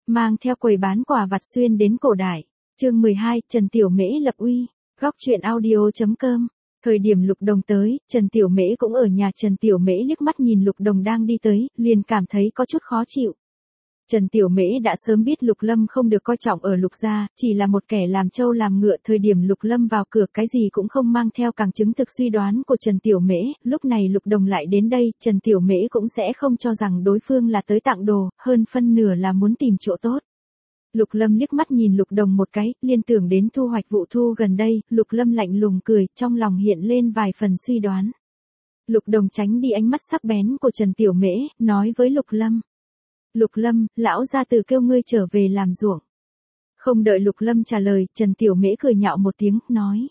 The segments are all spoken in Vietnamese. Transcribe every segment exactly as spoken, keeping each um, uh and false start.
mang theo quầy bán quà vặt xuyên đến cổ đại. Chương mười hai, Trần Tiểu Mễ lập uy. Góc truyện audio chấm com. Thời điểm Lục Đồng tới, Trần Tiểu Mễ cũng ở nhà. Trần Tiểu Mễ liếc mắt nhìn Lục Đồng đang đi tới, liền cảm thấy có chút khó chịu. Trần Tiểu Mễ đã sớm biết Lục Lâm không được coi trọng ở Lục gia, chỉ là một kẻ làm trâu làm ngựa. Thời điểm Lục Lâm vào cửa cái gì cũng không mang theo, càng chứng thực suy đoán của Trần Tiểu Mễ. Lúc này Lục Đồng lại đến đây, Trần Tiểu Mễ cũng sẽ không cho rằng đối phương là tới tặng đồ, hơn phân nửa là muốn tìm chỗ tốt. Lục Lâm liếc mắt nhìn Lục Đồng một cái, liên tưởng đến thu hoạch vụ thu gần đây. Lục Lâm lạnh lùng cười, trong lòng hiện lên vài phần suy đoán. Lục Đồng tránh đi ánh mắt sắc bén của Trần Tiểu Mễ, nói với Lục Lâm. Lục Lâm, lão gia tử kêu ngươi trở về làm ruộng. Không đợi Lục Lâm trả lời, Trần Tiểu Mễ cười nhạo một tiếng, nói.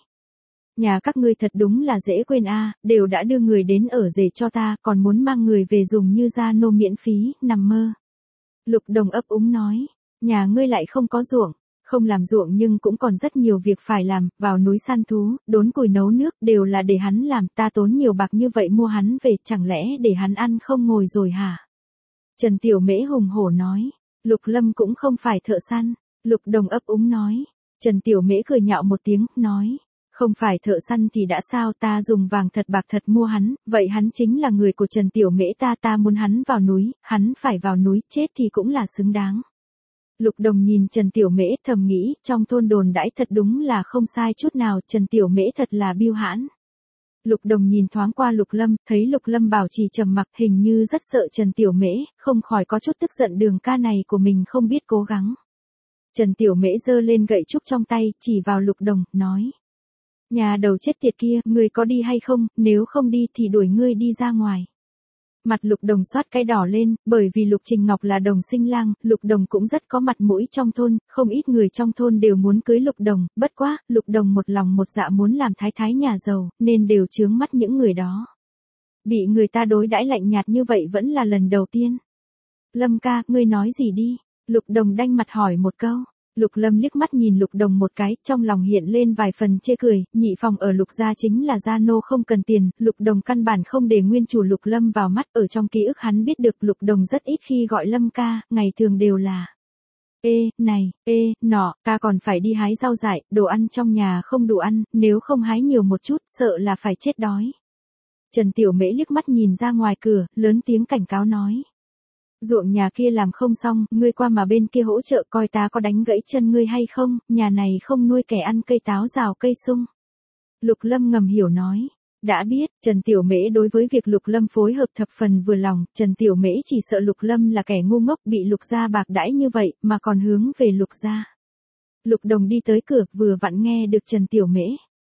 Nhà các ngươi thật đúng là dễ quên a, đều đã đưa người đến ở rể cho ta, còn muốn mang người về dùng như gia nô miễn phí, nằm mơ. Lục Đồng ấp úng nói, nhà ngươi lại không có ruộng, không làm ruộng nhưng cũng còn rất nhiều việc phải làm, vào núi săn thú, đốn củi nấu nước, đều là để hắn làm, ta tốn nhiều bạc như vậy mua hắn về, chẳng lẽ để hắn ăn không ngồi rồi hả? Trần Tiểu Mễ hùng hổ nói, Lục Lâm cũng không phải thợ săn. Lục Đồng ấp úng nói, Trần Tiểu Mễ cười nhạo một tiếng, nói, không phải thợ săn thì đã sao, ta dùng vàng thật bạc thật mua hắn, vậy hắn chính là người của Trần Tiểu Mễ ta, ta muốn hắn vào núi, hắn phải vào núi, chết thì cũng là xứng đáng. Lục Đồng nhìn Trần Tiểu Mễ thầm nghĩ, trong thôn đồn đãi thật đúng là không sai chút nào, Trần Tiểu Mễ thật là biêu hãn. Lục Đồng nhìn thoáng qua Lục Lâm, thấy Lục Lâm bảo trì trầm mặc, hình như rất sợ Trần Tiểu Mễ, không khỏi có chút tức giận, đường ca này của mình không biết cố gắng. Trần Tiểu Mễ giơ lên gậy trúc trong tay, chỉ vào Lục Đồng, nói. Nhà đầu chết tiệt kia, ngươi có đi hay không, nếu không đi thì đuổi ngươi đi ra ngoài. Mặt Lục Đồng xoát cái đỏ lên, bởi vì Lục Trình Ngọc là đồng sinh lang, Lục Đồng cũng rất có mặt mũi trong thôn, không ít người trong thôn đều muốn cưới Lục Đồng, bất quá, Lục Đồng một lòng một dạ muốn làm thái thái nhà giàu, nên đều chướng mắt những người đó. Bị người ta đối đãi lạnh nhạt như vậy vẫn là lần đầu tiên. Lâm ca, ngươi nói gì đi? Lục Đồng đanh mặt hỏi một câu. Lục Lâm liếc mắt nhìn Lục Đồng một cái, trong lòng hiện lên vài phần chê cười, nhị phòng ở Lục gia chính là gia nô không cần tiền, Lục Đồng căn bản không để nguyên chủ Lục Lâm vào mắt, ở trong ký ức hắn biết được Lục Đồng rất ít khi gọi Lâm ca, ngày thường đều là ê, này, ê, nọ, ca còn phải đi hái rau dại, đồ ăn trong nhà không đủ ăn, nếu không hái nhiều một chút, sợ là phải chết đói. Trần Tiểu Mễ liếc mắt nhìn ra ngoài cửa, lớn tiếng cảnh cáo nói. Ruộng nhà kia làm không xong, ngươi qua mà bên kia hỗ trợ coi ta có đánh gãy chân ngươi hay không, nhà này không nuôi kẻ ăn cây táo rào cây sung. Lục Lâm ngầm hiểu nói, đã biết, Trần Tiểu Mễ đối với việc Lục Lâm phối hợp thập phần vừa lòng, Trần Tiểu Mễ chỉ sợ Lục Lâm là kẻ ngu ngốc bị Lục gia bạc đãi như vậy, mà còn hướng về Lục gia. Lục Đồng đi tới cửa, vừa vặn nghe được Trần Tiểu Mễ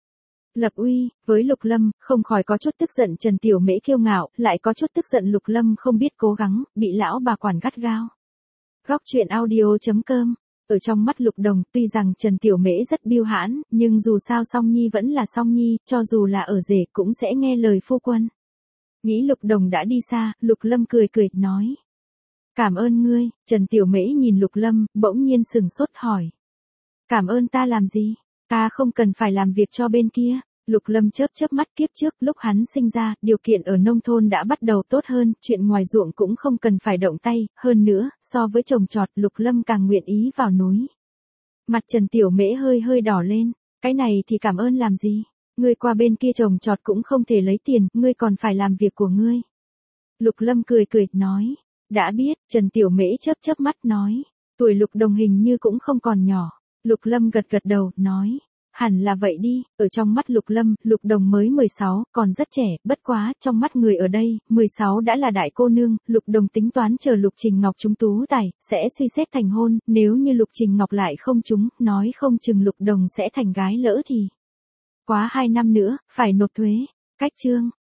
lập uy, với Lục Lâm, không khỏi có chút tức giận. Trần Tiểu Mễ kiêu ngạo, lại có chút tức giận Lục Lâm không biết cố gắng, bị lão bà quản gắt gao. Góc truyện audio chấm com. Ở trong mắt Lục Đồng, tuy rằng Trần Tiểu Mễ rất biêu hãn, nhưng dù sao Song Nhi vẫn là Song Nhi, cho dù là ở rể cũng sẽ nghe lời phu quân. Nghĩ Lục Đồng đã đi xa, Lục Lâm cười cười, nói. Cảm ơn ngươi. Trần Tiểu Mễ nhìn Lục Lâm, bỗng nhiên sừng sốt hỏi. Cảm ơn ta làm gì? Ta không cần phải làm việc cho bên kia. Lục Lâm chớp chớp mắt, kiếp trước lúc hắn sinh ra, điều kiện ở nông thôn đã bắt đầu tốt hơn, chuyện ngoài ruộng cũng không cần phải động tay, hơn nữa, so với trồng trọt, Lục Lâm càng nguyện ý vào núi. Mặt Trần Tiểu Mễ hơi hơi đỏ lên, cái này thì cảm ơn làm gì? Ngươi qua bên kia trồng trọt cũng không thể lấy tiền, ngươi còn phải làm việc của ngươi. Lục Lâm cười cười, nói, đã biết. Trần Tiểu Mễ chớp chớp mắt nói, tuổi Lục Đồng hình như cũng không còn nhỏ. Lục Lâm gật gật đầu, nói, hẳn là vậy đi. Ở trong mắt Lục Lâm, Lục Đồng mới mười sáu, còn rất trẻ, bất quá, trong mắt người ở đây, mười sáu đã là đại cô nương. Lục Đồng tính toán chờ Lục Trình Ngọc trúng tú tài, sẽ suy xét thành hôn, nếu như Lục Trình Ngọc lại không trúng, nói không chừng Lục Đồng sẽ thành gái lỡ thì. Quá hai năm nữa, phải nộp thuế. Cách chương.